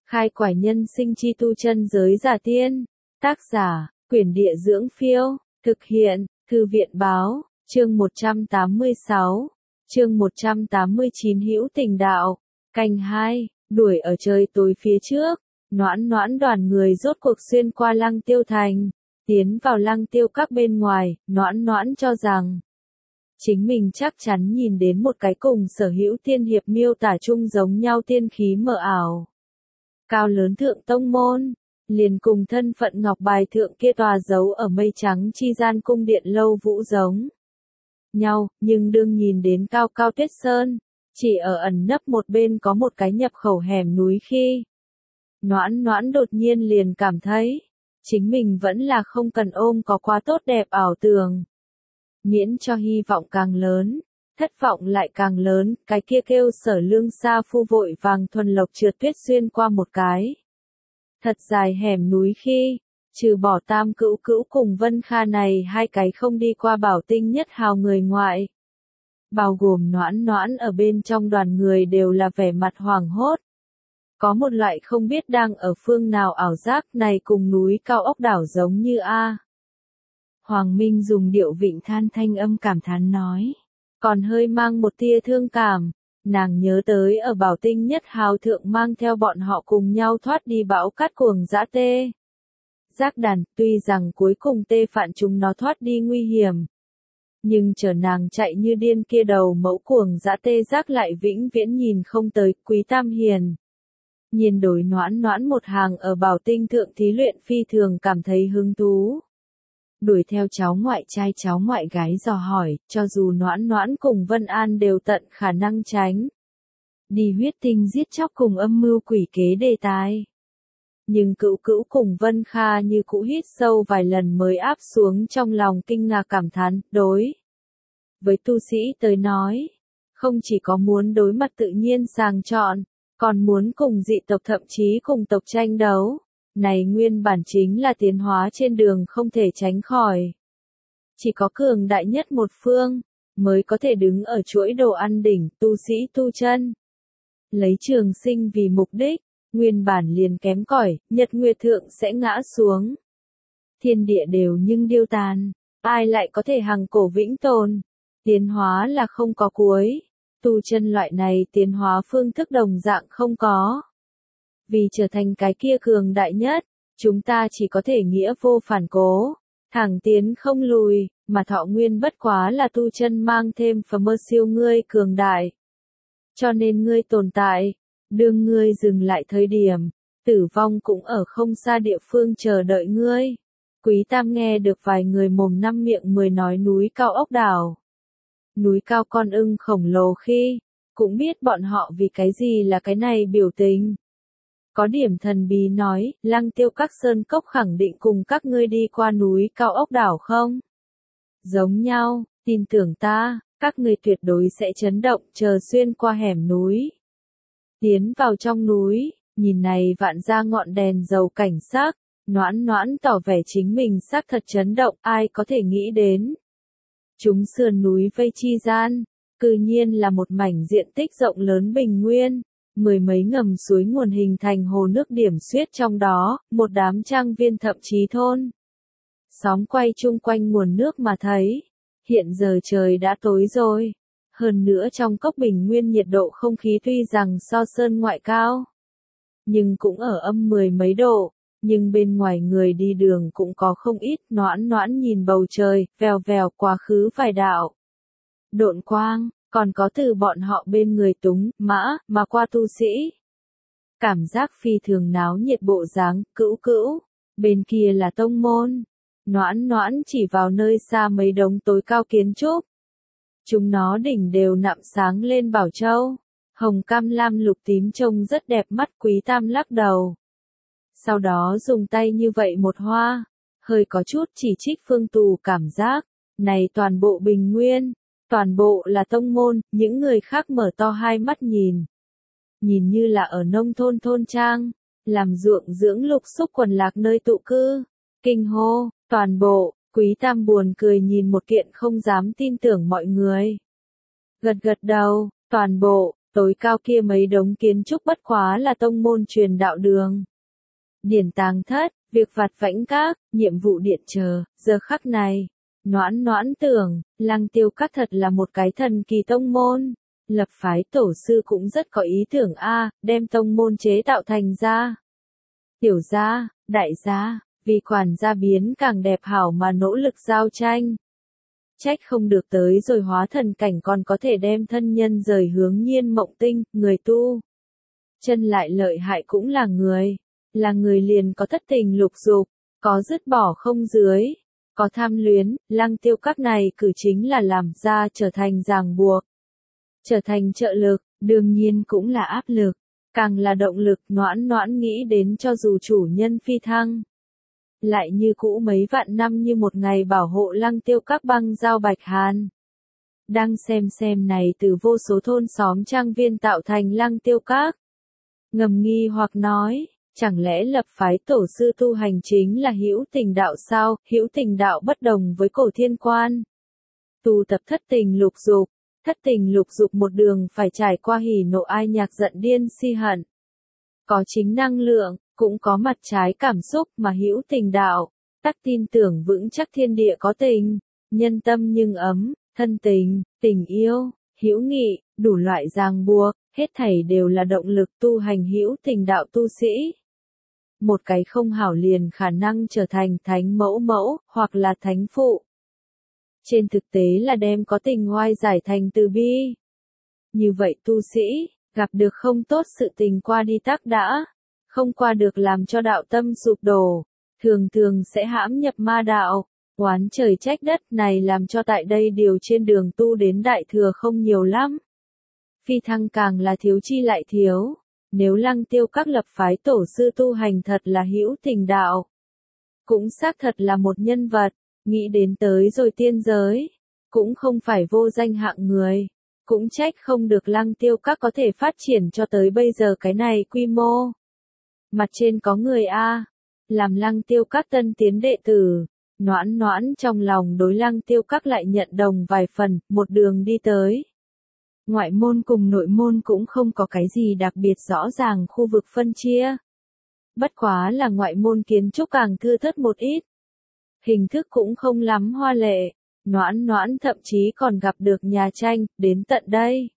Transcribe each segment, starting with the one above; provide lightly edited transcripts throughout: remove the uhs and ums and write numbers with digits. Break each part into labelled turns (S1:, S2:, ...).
S1: Khai quải nhân sinh chi tu chân giới giả tiên. Tác giả, Quyển Địa Dưỡng Phiêu. Thực hiện, Thư viện Báo. Chương 186. Chương 189 Hữu Tình Đạo. Canh 2. Đuổi ở trời tối phía trước. Noãn noãn đoàn người rốt cuộc xuyên qua Lăng Tiêu Thành. Tiến vào Lăng Tiêu Các bên ngoài, noãn noãn cho rằng chính mình chắc chắn nhìn đến một cái cùng Sở Hữu tiên hiệp miêu tả chung giống nhau tiên khí mờ ảo. Cao lớn thượng tông môn, liền cùng thân phận ngọc bài thượng kia tòa giấu ở mây trắng chi gian cung điện lâu vũ giống nhau, nhưng đương nhìn đến cao cao tuyết sơn, chỉ ở ẩn nấp một bên có một cái nhập khẩu hẻm núi khi. Noãn noãn đột nhiên liền cảm thấy, chính mình vẫn là không cần ôm có quá tốt đẹp ảo tưởng. Miễn cho hy vọng càng lớn, thất vọng lại càng lớn, cái kia kêu Sở Lương Sa Phu vội vàng thuần lộc trượt tuyết xuyên qua một cái thật dài hẻm núi khi, trừ bỏ Tam Cữu Cữu cùng Vân Kha này hai cái không đi qua Bảo Tinh nhất hào người ngoại. Bao gồm noãn noãn ở bên trong đoàn người đều là vẻ mặt hoảng hốt. Có một loại không biết đang ở phương nào ảo giác này cùng núi cao ốc đảo giống như a. Hoàng Minh dùng điệu vịnh than thanh âm cảm thán nói, còn hơi mang một tia thương cảm, nàng nhớ tới ở Bảo Tinh nhất hào thượng mang theo bọn họ cùng nhau thoát đi bão cát cuồng dã tê giác đàn, tuy rằng cuối cùng tê phạn chúng nó thoát đi nguy hiểm. Nhưng chờ nàng chạy như điên kia đầu mẫu cuồng dã tê giác lại vĩnh viễn nhìn không tới. Quý Tam Hiền nhìn đối noãn noãn một hàng ở Bảo Tinh thượng thí luyện phi thường cảm thấy hứng thú. Đuổi theo cháu ngoại trai cháu ngoại gái dò hỏi, cho dù noãn noãn cùng Vân An đều tận khả năng tránh đi huyết tinh giết chóc cùng âm mưu quỷ kế đề tài. Nhưng Cữu Cữu cùng Vân Kha như cũ hít sâu vài lần mới áp xuống trong lòng kinh ngạc cảm thán. Đối với tu sĩ tới nói, không chỉ có muốn đối mặt tự nhiên sàng chọn, còn muốn cùng dị tộc thậm chí cùng tộc tranh đấu. Này nguyên bản chính là tiến hóa trên đường không thể tránh khỏi. Chỉ có cường đại nhất một phương, mới có thể đứng ở chuỗi đồ ăn đỉnh. Tu sĩ tu chân, lấy trường sinh vì mục đích, nguyên bản liền kém cỏi, nhật nguyệt thượng sẽ ngã xuống. Thiên địa đều nhưng điêu tàn, ai lại có thể hằng cổ vĩnh tồn. Tiến hóa là không có cuối, tu chân loại này tiến hóa phương thức đồng dạng không có. Vì trở thành cái kia cường đại nhất, chúng ta chỉ có thể nghĩa vô phản cố, thẳng tiến không lùi, mà thọ nguyên bất quá là tu chân mang thêm phẩm mơ siêu ngươi cường đại. Cho nên ngươi tồn tại, đương ngươi dừng lại thời điểm, tử vong cũng ở không xa địa phương chờ đợi ngươi. Quý Tam nghe được vài người mồm năm miệng mười nói núi cao ốc đảo, núi cao con ưng khổng lồ khi, cũng biết bọn họ vì cái gì là cái này biểu tình. Có điểm thần bí nói, Lăng Tiêu Các sơn cốc khẳng định cùng các ngươi đi qua núi cao ốc đảo không? Giống nhau, tin tưởng ta, các ngươi tuyệt đối sẽ chấn động chờ xuyên qua hẻm núi. Tiến vào trong núi, nhìn này vạn ra ngọn đèn dầu cảnh sắc, noãn noãn tỏ vẻ chính mình xác thật chấn động, ai có thể nghĩ đến. Chúng sườn núi vây chi gian, cư nhiên là một mảnh diện tích rộng lớn bình nguyên. Mười mấy ngầm suối nguồn hình thành hồ nước điểm xuyết trong đó, một đám trang viên thậm chí thôn xóm quay chung quanh nguồn nước mà thấy. Hiện giờ trời đã tối rồi. Hơn nữa trong cốc bình nguyên nhiệt độ không khí tuy rằng so sơn ngoại cao, nhưng cũng ở âm mười mấy độ. Nhưng bên ngoài người đi đường cũng có không ít. Noãn noãn nhìn bầu trời, vèo vèo quá khứ vài đạo độn quang. Còn có từ bọn họ bên người túng, mã, mà qua tu sĩ. Cảm giác phi thường náo nhiệt bộ dáng. Cữu Cữu, bên kia là tông môn. Noãn noãn chỉ vào nơi xa mấy đống tối cao kiến trúc. Chúng nó đỉnh đều nạm sáng lên bảo châu. Hồng cam lam lục tím trông rất đẹp mắt. Quý Tam lắc đầu. Sau đó dùng tay như vậy một hoa. Hơi có chút chỉ trích Phương Tù cảm giác. Này toàn bộ bình nguyên. Toàn bộ là tông môn, những người khác mở to hai mắt nhìn. Nhìn như là ở nông thôn thôn trang, làm ruộng dưỡng lục xúc quần lạc nơi tụ cư. Kinh hô, toàn bộ, Quý Tam buồn cười nhìn một kiện không dám tin tưởng mọi người. Gật gật đầu, toàn bộ, tối cao kia mấy đống kiến trúc bất quá là tông môn truyền đạo đường. Điển tàng thất, việc vặt vãnh các, nhiệm vụ điện chờ, giờ khắc này. Noãn noãn tưởng, Lăng Tiêu Các thật là một cái thần kỳ tông môn. Lập phái tổ sư cũng rất có ý tưởng đem tông môn chế tạo thành gia. Tiểu gia, đại gia, vì quản gia biến càng đẹp hảo mà nỗ lực giao tranh. Trách không được tới rồi hóa thần cảnh còn có thể đem thân nhân rời hướng Nhiên Mộng Tinh, người tu. Chân lại lợi hại cũng là người liền có thất tình lục dục, có dứt bỏ không dưới, có tham luyến, Lăng Tiêu Các này cử chính là làm ra trở thành ràng buộc, trở thành trợ lực, đương nhiên cũng là áp lực, càng là động lực. Noãn noãn nghĩ đến cho dù chủ nhân phi thăng, lại như cũ mấy vạn năm như một ngày bảo hộ Lăng Tiêu Các băng giao Bạch Hàn. Đang xem này từ vô số thôn xóm trang viên tạo thành Lăng Tiêu Các. Ngầm nghi hoặc nói, chẳng lẽ lập phái tổ sư tu hành chính là hữu tình đạo sao? Hữu tình đạo bất đồng với cổ thiên quan. Tu tập thất tình lục dục một đường phải trải qua hỉ nộ ai nhạc giận điên si hận. Có chính năng lượng, cũng có mặt trái cảm xúc mà hữu tình đạo, tắc tin tưởng vững chắc thiên địa có tình, nhân tâm nhưng ấm, thân tình, tình yêu, hữu nghị, đủ loại ràng buộc, hết thảy đều là động lực tu hành hữu tình đạo tu sĩ. Một cái không hảo liền khả năng trở thành thánh mẫu, hoặc là thánh phụ. Trên thực tế là đem có tình oai giải thành từ bi. Như vậy tu sĩ, gặp được không tốt sự tình qua đi tắc đã, không qua được làm cho đạo tâm sụp đổ, thường sẽ hãm nhập ma đạo, oán trời trách đất này làm cho tại đây điều trên đường tu đến đại thừa không nhiều lắm. Phi thăng càng là thiếu chi lại thiếu, nếu Lăng Tiêu Các lập phái tổ sư tu hành thật là hữu tình đạo. Cũng xác thật là một nhân vật, nghĩ đến tới rồi tiên giới, cũng không phải vô danh hạng người, cũng trách không được Lăng Tiêu Các có thể phát triển cho tới bây giờ cái này quy mô. Mặt trên có người làm Lăng Tiêu Các tân tiến đệ tử, noãn noãn trong lòng đối Lăng Tiêu Các lại nhận đồng vài phần, một đường đi tới. Ngoại môn cùng nội môn cũng không có cái gì đặc biệt rõ ràng khu vực phân chia. Bất quá là ngoại môn kiến trúc càng thưa thớt một ít. Hình thức cũng không lắm hoa lệ, noãn noãn thậm chí còn gặp được nhà tranh, đến tận đây.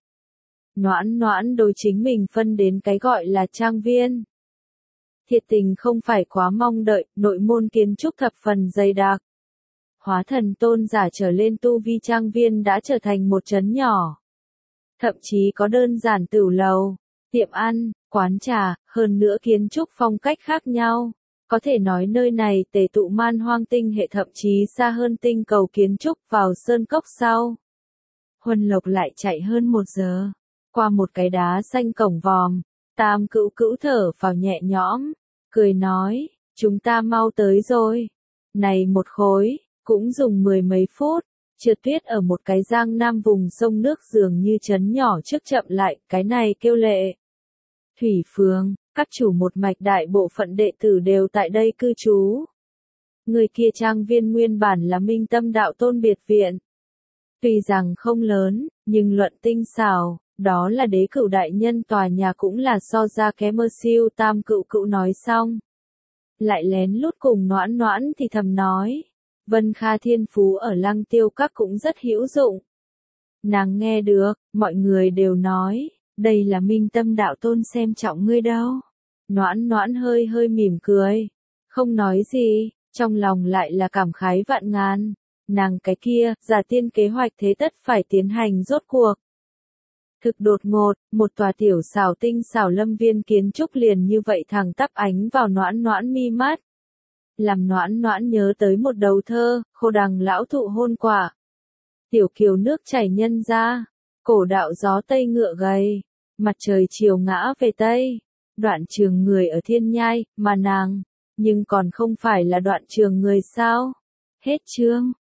S1: Noãn noãn đối chính mình phân đến cái gọi là trang viên. Thiệt tình không phải quá mong đợi, nội môn kiến trúc thập phần dày đặc. Hóa thần tôn giả trở lên tu vi trang viên đã trở thành một trấn nhỏ. Thậm chí có đơn giản tửu lầu, tiệm ăn, quán trà, hơn nữa kiến trúc phong cách khác nhau. Có thể nói nơi này tề tụ man hoang tinh hệ thậm chí xa hơn tinh cầu kiến trúc vào sơn cốc sau. Huân Lộc lại chạy hơn 1 giờ, qua một cái đá xanh cổng vòm, Tam Cữu Cữu thở phào nhẹ nhõm, cười nói, chúng ta mau tới rồi. Này một khối, cũng dùng 10 mấy phút. Trượt tuyết ở một cái giang nam vùng sông nước dường như trấn nhỏ trước chậm lại, cái này kêu lệ. Thủy Phường, các chủ một mạch đại bộ phận đệ tử đều tại đây cư trú. Người kia trang viên nguyên bản là Minh Tâm Đạo Tôn biệt viện. Tuy rằng không lớn, nhưng luận tinh xảo, đó là Đế Cửu đại nhân tòa nhà cũng là so ra kém siêu. Tam Cữu Cữu nói xong, lại lén lút cùng noãn noãn thì thầm nói. Vân Kha thiên phú ở Lăng Tiêu Các cũng rất hữu dụng. Nàng nghe được, mọi người đều nói, đây là Minh Tâm Đạo Tôn xem trọng ngươi đâu. Noãn noãn hơi hơi mỉm cười, không nói gì, trong lòng lại là cảm khái vạn ngàn. Nàng cái kia, giả tiên kế hoạch thế tất phải tiến hành rốt cuộc. Thực đột ngột, một tòa tiểu xảo tinh xảo lâm viên kiến trúc liền như vậy thẳng tắp ánh vào noãn noãn mi mắt. Làm noãn noãn nhớ tới một đầu thơ, Khô Đằng lão thụ hôn quả. Tiểu kiều nước chảy nhân ra, cổ đạo gió tây ngựa gầy, mặt trời chiều ngã về tây, đoạn trường người ở thiên nhai, mà nàng, nhưng còn không phải là đoạn trường người sao? Hết chương.